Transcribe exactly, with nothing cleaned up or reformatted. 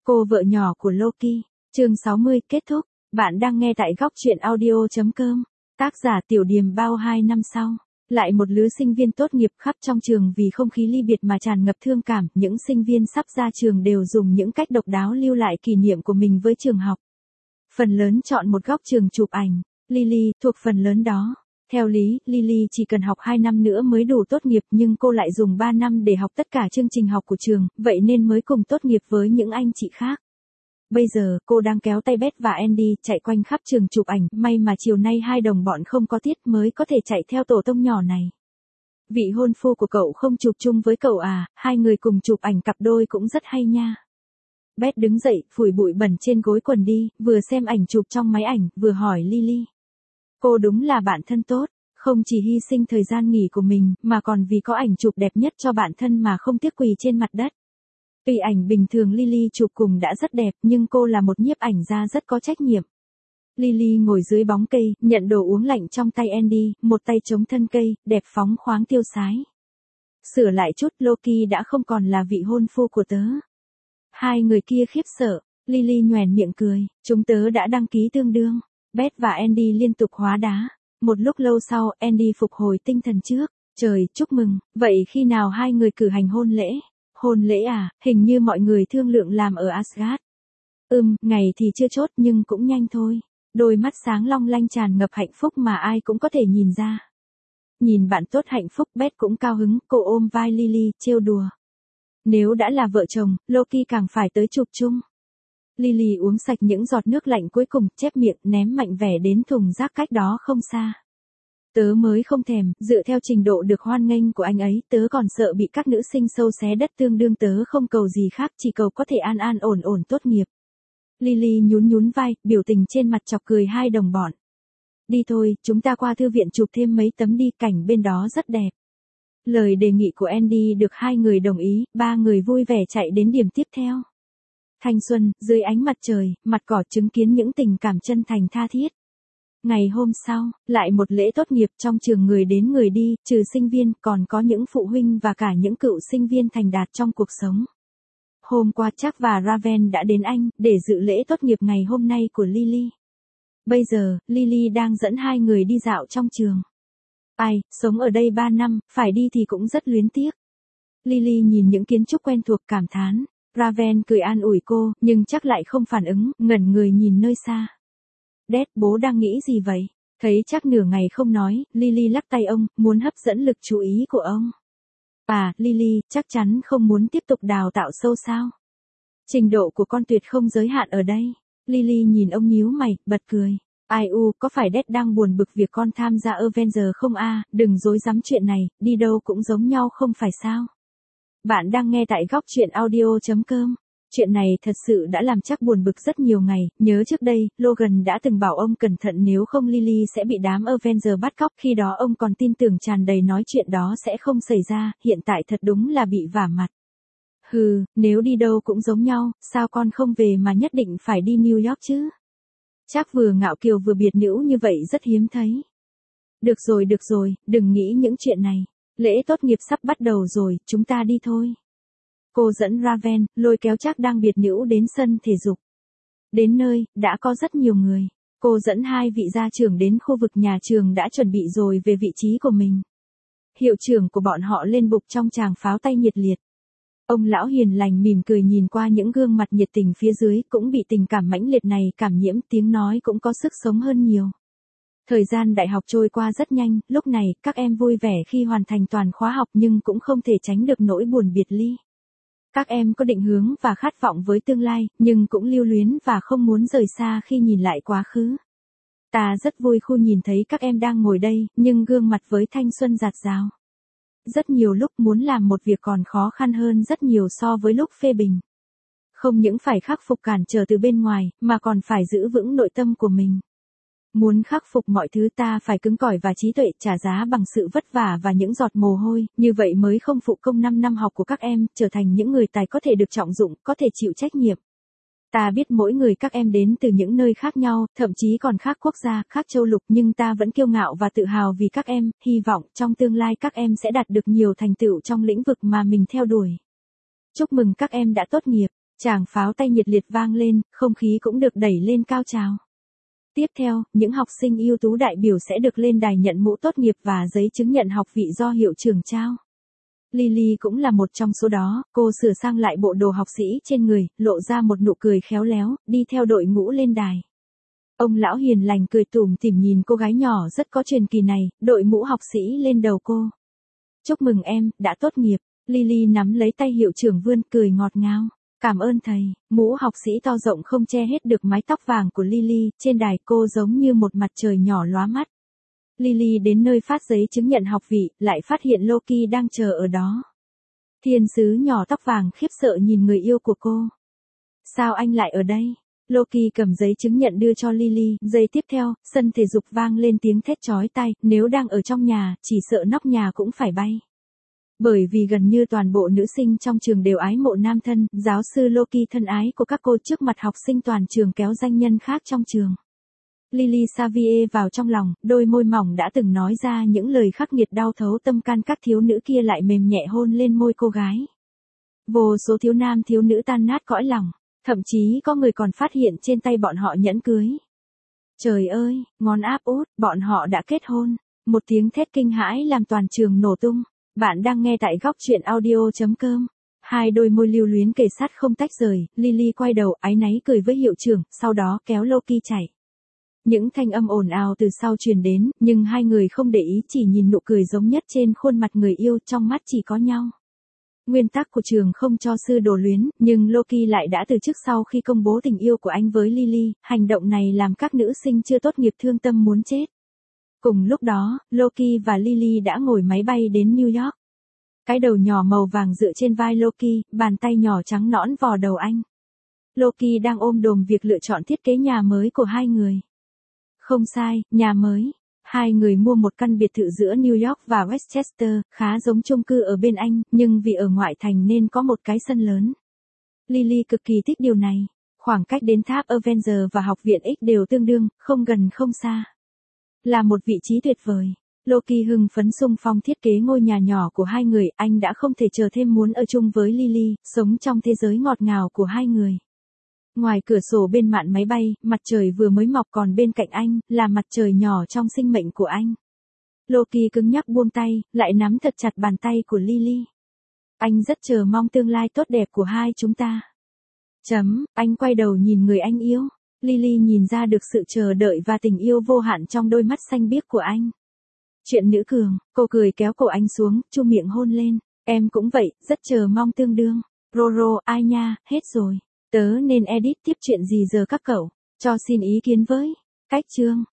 Cô vợ nhỏ của Loki, chương sáu mươi kết thúc. Bạn đang nghe tại góc truyện audio.com. Tác giả Tiểu Điềm Bao. Hai năm sau, lại một lứa sinh viên tốt nghiệp khắp trong trường vì không khí ly biệt mà tràn ngập thương cảm. Những sinh viên sắp ra trường đều dùng những cách độc đáo lưu lại kỷ niệm của mình với trường học. Phần lớn chọn một góc trường chụp ảnh. Lily thuộc phần lớn đó. Theo lý, Lily chỉ cần học hai năm nữa mới đủ tốt nghiệp, nhưng cô lại dùng ba năm để học tất cả chương trình học của trường, vậy nên mới cùng tốt nghiệp với những anh chị khác. Bây giờ, cô đang kéo tay Beth và Andy chạy quanh khắp trường chụp ảnh, may mà chiều nay hai đồng bọn không có tiết mới có thể chạy theo tổ tông nhỏ này. Vị hôn phu của cậu không chụp chung với cậu à, hai người cùng chụp ảnh cặp đôi cũng rất hay nha. Beth đứng dậy, phủi bụi bẩn trên gối quần đi, vừa xem ảnh chụp trong máy ảnh, vừa hỏi Lily. Cô đúng là bạn thân tốt, không chỉ hy sinh thời gian nghỉ của mình, mà còn vì có ảnh chụp đẹp nhất cho bạn thân mà không tiếc quỳ trên mặt đất. Tuy ảnh bình thường Lily chụp cùng đã rất đẹp, nhưng cô là một nhiếp ảnh gia rất có trách nhiệm. Lily ngồi dưới bóng cây, nhận đồ uống lạnh trong tay Andy, một tay chống thân cây, đẹp phóng khoáng tiêu sái. Sửa lại chút, Loki đã không còn là vị hôn phu của tớ. Hai người kia khiếp sợ, Lily nhoẻn miệng cười, chúng tớ đã đăng ký tương đương. Beth và Andy liên tục hóa đá. Một lúc lâu sau, Andy phục hồi tinh thần trước. Trời, chúc mừng, vậy khi nào hai người cử hành hôn lễ? Hôn lễ à, hình như mọi người thương lượng làm ở Asgard. Ừm, ngày thì chưa chốt nhưng cũng nhanh thôi. Đôi mắt sáng long lanh tràn ngập hạnh phúc mà ai cũng có thể nhìn ra. Nhìn bạn tốt hạnh phúc, Beth cũng cao hứng, cô ôm vai Lily, trêu đùa. Nếu đã là vợ chồng, Loki càng phải tới chụp chung. Lily uống sạch những giọt nước lạnh cuối cùng, chép miệng, ném mạnh vẻ đến thùng rác cách đó không xa. Tớ mới không thèm, dựa theo trình độ được hoan nghênh của anh ấy, tớ còn sợ bị các nữ sinh sâu xé đất, tương đương tớ không cầu gì khác, chỉ cầu có thể an an ổn ổn tốt nghiệp. Lily nhún nhún vai, biểu tình trên mặt chọc cười hai đồng bọn. Đi thôi, chúng ta qua thư viện chụp thêm mấy tấm đi, cảnh bên đó rất đẹp. Lời đề nghị của Andy được hai người đồng ý, ba người vui vẻ chạy đến điểm tiếp theo. Thanh xuân, dưới ánh mặt trời, mặt cỏ chứng kiến những tình cảm chân thành tha thiết. Ngày hôm sau, lại một lễ tốt nghiệp trong trường, người đến người đi, trừ sinh viên, còn có những phụ huynh và cả những cựu sinh viên thành đạt trong cuộc sống. Hôm qua Chuck và Raven đã đến Anh, để dự lễ tốt nghiệp ngày hôm nay của Lily. Bây giờ, Lily đang dẫn hai người đi dạo trong trường. Ai, sống ở đây ba năm, phải đi thì cũng rất luyến tiếc. Lily nhìn những kiến trúc quen thuộc cảm thán. Raven cười an ủi cô, nhưng chắc lại không phản ứng, ngẩn người nhìn nơi xa. Dad, bố đang nghĩ gì vậy? Thấy chắc nửa ngày không nói, Lily lắc tay ông, muốn hấp dẫn lực chú ý của ông. À, Lily, chắc chắn không muốn tiếp tục đào tạo sâu sao? Trình độ của con tuyệt không giới hạn ở đây. Lily nhìn ông nhíu mày, bật cười. Ai u, có phải Dad đang buồn bực việc con tham gia Avenger không a? Đừng dối dám chuyện này, đi đâu cũng giống nhau không phải sao? Bạn đang nghe tại góc truyện audio.com. Chuyện này thật sự đã làm chắc buồn bực rất nhiều ngày, nhớ trước đây, Logan đã từng bảo ông cẩn thận nếu không Lily sẽ bị đám Avenger bắt cóc, khi đó ông còn tin tưởng tràn đầy nói chuyện đó sẽ không xảy ra, hiện tại thật đúng là bị vả mặt. Hừ, nếu đi đâu cũng giống nhau, sao con không về mà nhất định phải đi New York chứ? Chắc vừa ngạo kiều vừa biệt nữ như vậy rất hiếm thấy. Được rồi được rồi, đừng nghĩ những chuyện này. Lễ tốt nghiệp sắp bắt đầu rồi, chúng ta đi thôi. Cô dẫn Raven, lôi kéo Chuck đang biệt nữ đến sân thể dục. Đến nơi, đã có rất nhiều người. Cô dẫn hai vị gia trưởng đến khu vực nhà trường đã chuẩn bị rồi về vị trí của mình. Hiệu trưởng của bọn họ lên bục trong tràng pháo tay nhiệt liệt. Ông lão hiền lành mỉm cười nhìn qua những gương mặt nhiệt tình phía dưới, cũng bị tình cảm mãnh liệt này cảm nhiễm, tiếng nói cũng có sức sống hơn nhiều. Thời gian đại học trôi qua rất nhanh, lúc này, các em vui vẻ khi hoàn thành toàn khóa học nhưng cũng không thể tránh được nỗi buồn biệt ly. Các em có định hướng và khát vọng với tương lai, nhưng cũng lưu luyến và không muốn rời xa khi nhìn lại quá khứ. Ta rất vui khi nhìn thấy các em đang ngồi đây, nhưng gương mặt với thanh xuân rạt rào. Rất nhiều lúc muốn làm một việc còn khó khăn hơn rất nhiều so với lúc phê bình. Không những phải khắc phục cản trở từ bên ngoài, mà còn phải giữ vững nội tâm của mình. Muốn khắc phục mọi thứ ta phải cứng cỏi và trí tuệ, trả giá bằng sự vất vả và những giọt mồ hôi, như vậy mới không phụ công năm năm học của các em, trở thành những người tài có thể được trọng dụng, có thể chịu trách nhiệm. Ta biết mỗi người các em đến từ những nơi khác nhau, thậm chí còn khác quốc gia, khác châu lục, nhưng ta vẫn kiêu ngạo và tự hào vì các em, hy vọng trong tương lai các em sẽ đạt được nhiều thành tựu trong lĩnh vực mà mình theo đuổi. Chúc mừng các em đã tốt nghiệp. Tràng pháo tay nhiệt liệt vang lên, không khí cũng được đẩy lên cao trào. Tiếp theo, những học sinh ưu tú đại biểu sẽ được lên đài nhận mũ tốt nghiệp và giấy chứng nhận học vị do hiệu trưởng trao. Lily cũng là một trong số đó, cô sửa sang lại bộ đồ học sĩ trên người, lộ ra một nụ cười khéo léo, đi theo đội ngũ lên đài. Ông lão hiền lành cười tủm tỉm nhìn cô gái nhỏ rất có truyền kỳ này, đội mũ học sĩ lên đầu cô. Chúc mừng em, đã tốt nghiệp. Lily nắm lấy tay hiệu trưởng vươn cười ngọt ngào. Cảm ơn thầy. Mũ học sĩ to rộng không che hết được mái tóc vàng của Lily, trên đài cô giống như một mặt trời nhỏ lóa mắt. Lily đến nơi phát giấy chứng nhận học vị, lại phát hiện Loki đang chờ ở đó. Thiên sứ nhỏ tóc vàng khiếp sợ nhìn người yêu của cô. Sao anh lại ở đây? Loki cầm giấy chứng nhận đưa cho Lily, giây tiếp theo, sân thể dục vang lên tiếng thét chói tai, nếu đang ở trong nhà, chỉ sợ nóc nhà cũng phải bay. Bởi vì gần như toàn bộ nữ sinh trong trường đều ái mộ nam thân, giáo sư Loki thân ái của các cô trước mặt học sinh toàn trường kéo danh nhân khác trong trường. Lily Xavier vào trong lòng, đôi môi mỏng đã từng nói ra những lời khắc nghiệt đau thấu tâm can các thiếu nữ kia lại mềm nhẹ hôn lên môi cô gái. Vô số thiếu nam thiếu nữ tan nát cõi lòng, thậm chí có người còn phát hiện trên tay bọn họ nhẫn cưới. Trời ơi, ngón áp út, bọn họ đã kết hôn. Một tiếng thét kinh hãi làm toàn trường nổ tung. Bạn đang nghe tại góc truyện audio chấm com. Hai đôi môi lưu luyến kề sát không tách rời, Lily quay đầu áy náy cười với hiệu trưởng, sau đó kéo Loki chạy. Những thanh âm ồn ào từ sau truyền đến, nhưng hai người không để ý, chỉ nhìn nụ cười giống nhất trên khuôn mặt người yêu, trong mắt chỉ có nhau. Nguyên tắc của trường không cho sư đồ luyến, nhưng Loki lại đã từ chức sau khi công bố tình yêu của anh với Lily, hành động này làm các nữ sinh chưa tốt nghiệp thương tâm muốn chết. Cùng lúc đó, Loki và Lily đã ngồi máy bay đến New York. Cái đầu nhỏ màu vàng dựa trên vai Loki, bàn tay nhỏ trắng nõn vò đầu anh. Loki đang ôm đồm việc lựa chọn thiết kế nhà mới của hai người. Không sai, nhà mới. Hai người mua một căn biệt thự giữa New York và Westchester, khá giống chung cư ở bên Anh, nhưng vì ở ngoại thành nên có một cái sân lớn. Lily cực kỳ thích điều này. Khoảng cách đến tháp Avenger và học viện X đều tương đương, không gần không xa. Là một vị trí tuyệt vời. Loki hưng phấn xung phong thiết kế ngôi nhà nhỏ của hai người, anh đã không thể chờ thêm muốn ở chung với Lily, sống trong thế giới ngọt ngào của hai người. Ngoài cửa sổ bên mạn máy bay, mặt trời vừa mới mọc, còn bên cạnh anh, là mặt trời nhỏ trong sinh mệnh của anh. Loki cứng nhắc buông tay, lại nắm thật chặt bàn tay của Lily. Anh rất chờ mong tương lai tốt đẹp của hai chúng ta. Chấm, anh quay đầu nhìn người anh yêu. Lily nhìn ra được sự chờ đợi và tình yêu vô hạn trong đôi mắt xanh biếc của anh. Chuyện nữ cường, cô cười kéo cổ anh xuống, chu miệng hôn lên. Em cũng vậy, rất chờ mong tương đương. Roro, ai nha, hết rồi. Tớ nên edit tiếp chuyện gì giờ các cậu? Cho xin ý kiến với. Cách chương.